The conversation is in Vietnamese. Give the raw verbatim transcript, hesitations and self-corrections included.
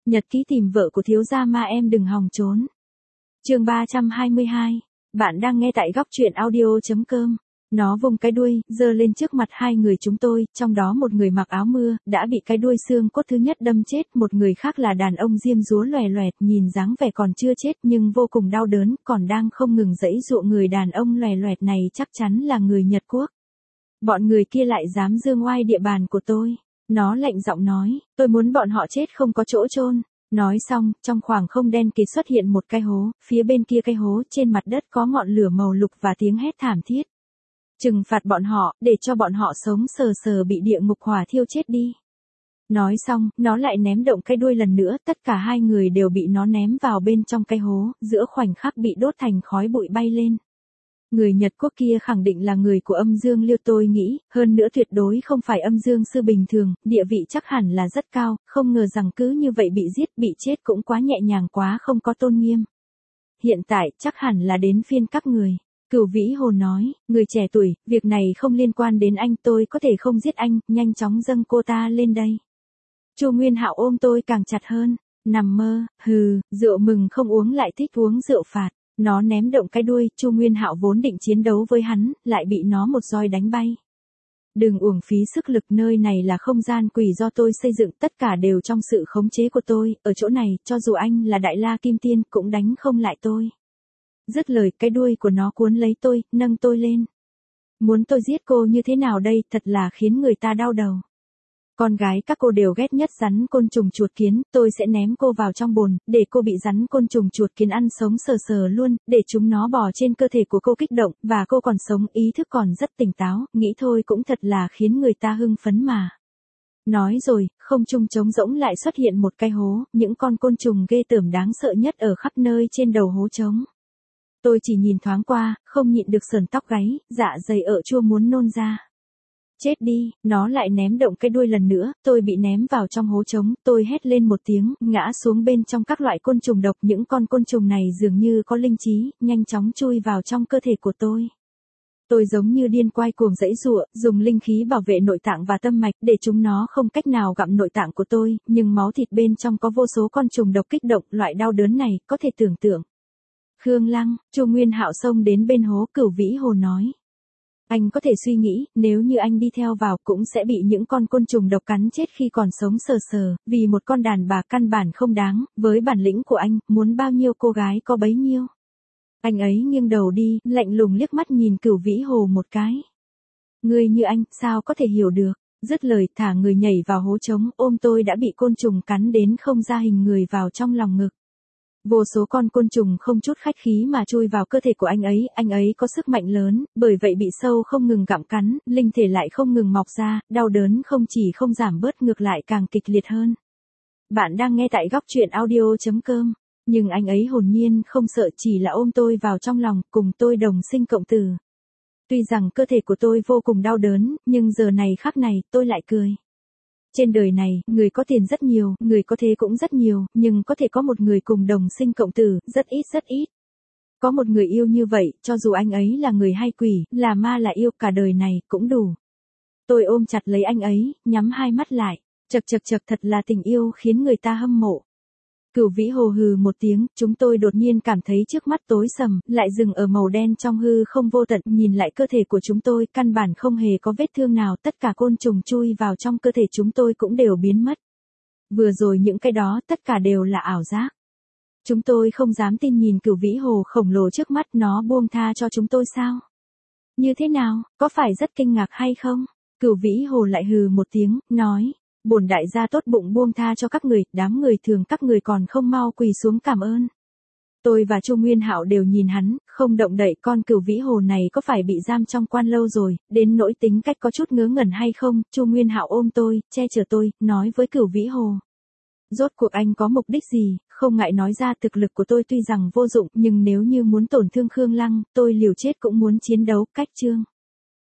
Nhật ký tìm vợ của thiếu gia ma em đừng hòng trốn. Chương ba trăm hai mươi hai. Bạn đang nghe tại góc truyện audio chấm com. Nó vùng cái đuôi, giơ lên trước mặt hai người chúng tôi, trong đó một người mặc áo mưa, đã bị cái đuôi xương cốt thứ nhất đâm chết, một người khác là đàn ông diêm dúa loè loẹt, nhìn dáng vẻ còn chưa chết nhưng vô cùng đau đớn, còn đang không ngừng giãy giụa. Người đàn ông loè loẹt này chắc chắn là người Nhật Quốc. Bọn người kia lại dám dương oai địa bàn của tôi. Nó lạnh giọng nói, tôi muốn bọn họ chết không có chỗ chôn. Nói xong, trong khoảng không đen kịt xuất hiện một cái hố, phía bên kia cái hố, trên mặt đất có ngọn lửa màu lục và tiếng hét thảm thiết. Trừng phạt bọn họ, để cho bọn họ sống sờ sờ bị địa ngục hỏa thiêu chết đi. Nói xong, nó lại ném động cái đuôi lần nữa, tất cả hai người đều bị nó ném vào bên trong cái hố, giữa khoảnh khắc bị đốt thành khói bụi bay lên. Người Nhật Quốc kia khẳng định là người của âm dương liêu tôi nghĩ, hơn nữa tuyệt đối không phải âm dương sư bình thường, địa vị chắc hẳn là rất cao, không ngờ rằng cứ như vậy bị giết bị chết cũng quá nhẹ nhàng quá không có tôn nghiêm. Hiện tại chắc hẳn là đến phiên các người. Cửu Vĩ Hồ nói, người trẻ tuổi, việc này không liên quan đến anh, tôi có thể không giết anh, nhanh chóng dâng cô ta lên đây. Chu Nguyên Hạo ôm tôi càng chặt hơn, nằm mơ, hừ, rượu mừng không uống lại thích uống rượu phạt. Nó ném động cái đuôi, Chu Nguyên Hạo vốn định chiến đấu với hắn, lại bị nó một roi đánh bay. Đừng uổng phí sức lực, nơi này là không gian quỷ do tôi xây dựng, tất cả đều trong sự khống chế của tôi, ở chỗ này, cho dù anh là Đại La Kim Tiên, cũng đánh không lại tôi. Dứt lời, cái đuôi của nó cuốn lấy tôi, nâng tôi lên. Muốn tôi giết cô như thế nào đây, thật là khiến người ta đau đầu. Con gái các cô đều ghét nhất rắn côn trùng chuột kiến, tôi sẽ ném cô vào trong bồn, để cô bị rắn côn trùng chuột kiến ăn sống sờ sờ luôn, để chúng nó bò trên cơ thể của cô kích động, và cô còn sống, ý thức còn rất tỉnh táo, nghĩ thôi cũng thật là khiến người ta hưng phấn mà. Nói rồi, không trung trống rỗng lại xuất hiện một cái hố, những con côn trùng ghê tởm đáng sợ nhất ở khắp nơi trên đầu hố trống. Tôi chỉ nhìn thoáng qua, không nhịn được sờn tóc gáy, dạ dày ợ chua muốn nôn ra. Chết đi, nó lại ném động cái đuôi lần nữa, tôi bị ném vào trong hố trống, tôi hét lên một tiếng, ngã xuống bên trong các loại côn trùng độc, những con côn trùng này dường như có linh trí, nhanh chóng chui vào trong cơ thể của tôi. Tôi giống như điên quay cuồng giãy giụa, dùng linh khí bảo vệ nội tạng và tâm mạch, để chúng nó không cách nào gặm nội tạng của tôi, nhưng máu thịt bên trong có vô số con trùng độc kích động, loại đau đớn này, có thể tưởng tượng. Khương Lăng, Chu Nguyên Hạo xông đến bên hố, Cửu Vĩ Hồ nói. Anh có thể suy nghĩ, nếu như anh đi theo vào cũng sẽ bị những con côn trùng độc cắn chết khi còn sống sờ sờ, vì một con đàn bà căn bản không đáng, với bản lĩnh của anh, muốn bao nhiêu cô gái có bấy nhiêu. Anh ấy nghiêng đầu đi, lạnh lùng liếc mắt nhìn Cửu Vĩ Hồ một cái. Người như anh, sao có thể hiểu được, dứt lời thả người nhảy vào hố trống, ôm tôi đã bị côn trùng cắn đến không ra hình người vào trong lòng ngực. Vô số con côn trùng không chút khách khí mà chui vào cơ thể của anh ấy, anh ấy có sức mạnh lớn, bởi vậy bị sâu không ngừng gặm cắn, linh thể lại không ngừng mọc ra, đau đớn không chỉ không giảm bớt ngược lại càng kịch liệt hơn. Bạn đang nghe tại góc truyện audio chấm com, nhưng anh ấy hồn nhiên không sợ, chỉ là ôm tôi vào trong lòng, cùng tôi đồng sinh cộng tử. Tuy rằng cơ thể của tôi vô cùng đau đớn, nhưng giờ này khắc này, tôi lại cười. Trên đời này, người có tiền rất nhiều, người có thế cũng rất nhiều, nhưng có thể có một người cùng đồng sinh cộng tử, rất ít rất ít. Có một người yêu như vậy, cho dù anh ấy là người hay quỷ, là ma là yêu, cả đời này, cũng đủ. Tôi ôm chặt lấy anh ấy, nhắm hai mắt lại, chật chật chật, thật là tình yêu khiến người ta hâm mộ. Cửu Vĩ Hồ hừ một tiếng, chúng tôi đột nhiên cảm thấy trước mắt tối sầm, lại dừng ở màu đen trong hư không vô tận, nhìn lại cơ thể của chúng tôi, căn bản không hề có vết thương nào, tất cả côn trùng chui vào trong cơ thể chúng tôi cũng đều biến mất. Vừa rồi những cái đó, tất cả đều là ảo giác. Chúng tôi không dám tin nhìn Cửu Vĩ Hồ khổng lồ trước mắt, nó buông tha cho chúng tôi sao? Như thế nào, có phải rất kinh ngạc hay không? Cửu Vĩ Hồ lại hừ một tiếng, nói. Bổn đại gia tốt bụng buông tha cho các người, đám người thường các người còn không mau quỳ xuống cảm ơn. Tôi và Chu Nguyên Hạo đều nhìn hắn, không động đậy, con Cửu Vĩ Hồ này có phải bị giam trong quan lâu rồi, đến nỗi tính cách có chút ngớ ngẩn hay không? Chu Nguyên Hạo ôm tôi, che chở tôi, nói với Cửu Vĩ Hồ. Rốt cuộc anh có mục đích gì, không ngại nói ra, thực lực của tôi tuy rằng vô dụng, nhưng nếu như muốn tổn thương Khương Lăng, tôi liều chết cũng muốn chiến đấu, cách chương.